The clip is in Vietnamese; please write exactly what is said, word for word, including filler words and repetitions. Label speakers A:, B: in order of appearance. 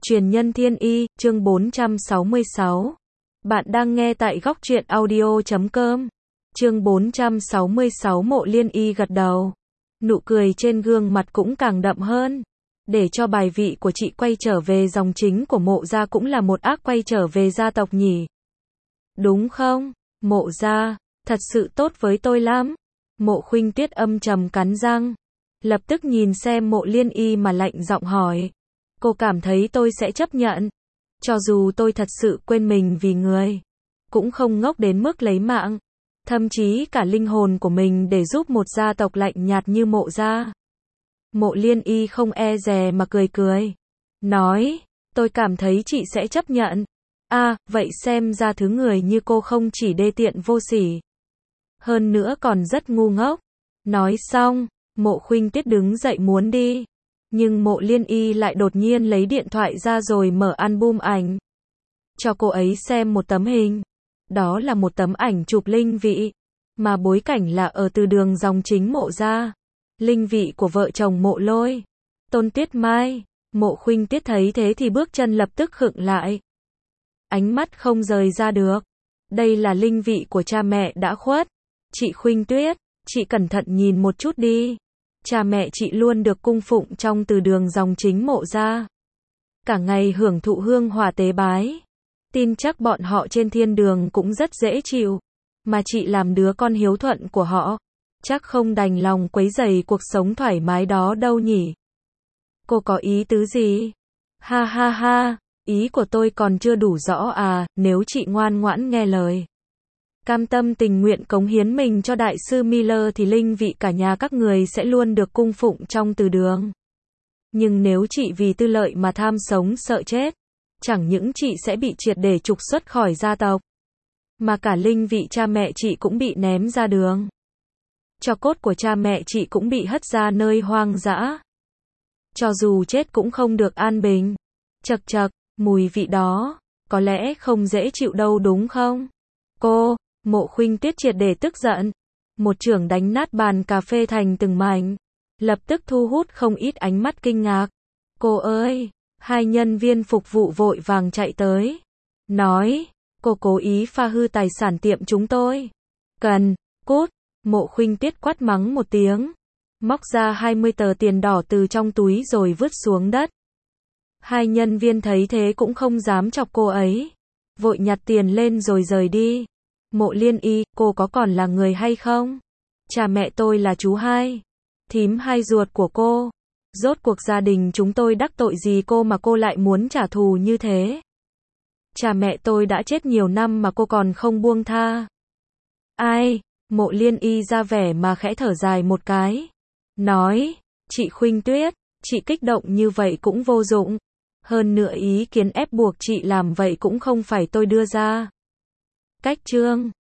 A: Truyền nhân thiên y, chương bốn trăm sáu mươi sáu. Bạn đang nghe tại góc truyện audio chấm com. Chương bốn trăm sáu mươi sáu. Mộ Liên Y gật đầu. Nụ cười trên gương mặt cũng càng đậm hơn. Để cho bài vị của chị quay trở về dòng chính của Mộ gia cũng là một ác quay trở về gia tộc nhỉ. Đúng không? Mộ gia, thật sự tốt với tôi lắm. Mộ Khuynh Tuyết âm trầm cắn răng. Lập tức nhìn xem Mộ Liên Y mà lạnh giọng hỏi. Cô cảm thấy tôi sẽ chấp nhận. Cho dù tôi thật sự quên mình vì người. Cũng không ngốc đến mức lấy mạng. Thậm chí cả linh hồn của mình để giúp một gia tộc lạnh nhạt như Mộ gia. Mộ Liên Y không e dè mà cười cười. Nói, tôi cảm thấy chị sẽ chấp nhận. À, vậy xem ra thứ người như cô không chỉ đê tiện vô sỉ. Hơn nữa còn rất ngu ngốc. Nói xong, Mộ Khuynh Tuyết đứng dậy muốn đi. Nhưng Mộ Liên Y lại đột nhiên lấy điện thoại ra rồi mở album ảnh. Cho cô ấy xem một tấm hình. Đó là một tấm ảnh chụp linh vị. Mà bối cảnh là ở từ đường dòng chính Mộ gia. Linh vị của vợ chồng Mộ Lôi, Tôn Tuyết Mai. Mộ Khuynh Tuyết thấy thế thì bước chân lập tức khựng lại. Ánh mắt không rời ra được. Đây là linh vị của cha mẹ đã khuất. Chị Khuynh Tuyết, chị cẩn thận nhìn một chút đi. Cha mẹ chị luôn được cung phụng trong từ đường dòng chính Mộ gia. Cả ngày hưởng thụ hương hỏa tế bái. Tin chắc bọn họ trên thiên đường cũng rất dễ chịu. Mà chị làm đứa con hiếu thuận của họ. Chắc không đành lòng quấy rầy cuộc sống thoải mái đó đâu nhỉ. Cô có ý tứ gì? Ha ha ha, ý của tôi còn chưa đủ rõ à, nếu chị ngoan ngoãn nghe lời. Cam tâm tình nguyện cống hiến mình cho đại sư Miller thì linh vị cả nhà các người sẽ luôn được cung phụng trong từ đường. Nhưng nếu chị vì tư lợi mà tham sống sợ chết, chẳng những chị sẽ bị triệt để trục xuất khỏi gia tộc, mà cả linh vị cha mẹ chị cũng bị ném ra đường. Tro cốt của cha mẹ chị cũng bị hất ra nơi hoang dã. Cho dù chết cũng không được an bình. Chậc chậc, mùi vị đó, có lẽ không dễ chịu đâu đúng không? Cô, Mộ Khuynh Tuyết triệt để tức giận. Một chưởng đánh nát bàn cà phê thành từng mảnh. Lập tức thu hút không ít ánh mắt kinh ngạc. Cô ơi, hai nhân viên phục vụ vội vàng chạy tới. Nói, cô cố ý phá hư tài sản tiệm chúng tôi. Cần, cút. Mộ Khuynh Tuyết quát mắng một tiếng. Móc ra hai mươi tờ tiền đỏ từ trong túi rồi vứt xuống đất. Hai nhân viên thấy thế cũng không dám chọc cô ấy. Vội nhặt tiền lên rồi rời đi. Mộ Liên Y, cô có còn là người hay không? Cha mẹ tôi là chú hai. Thím hai ruột của cô. Rốt cuộc gia đình chúng tôi đắc tội gì cô mà cô lại muốn trả thù như thế? Cha mẹ tôi đã chết nhiều năm mà cô còn không buông tha. Ai? Mộ Liên Y ra vẻ mà khẽ thở dài một cái. Nói, chị Khuynh Tuyết, chị kích động như vậy cũng vô dụng. Hơn nữa ý kiến ép buộc chị làm vậy cũng không phải tôi đưa ra. Cách chương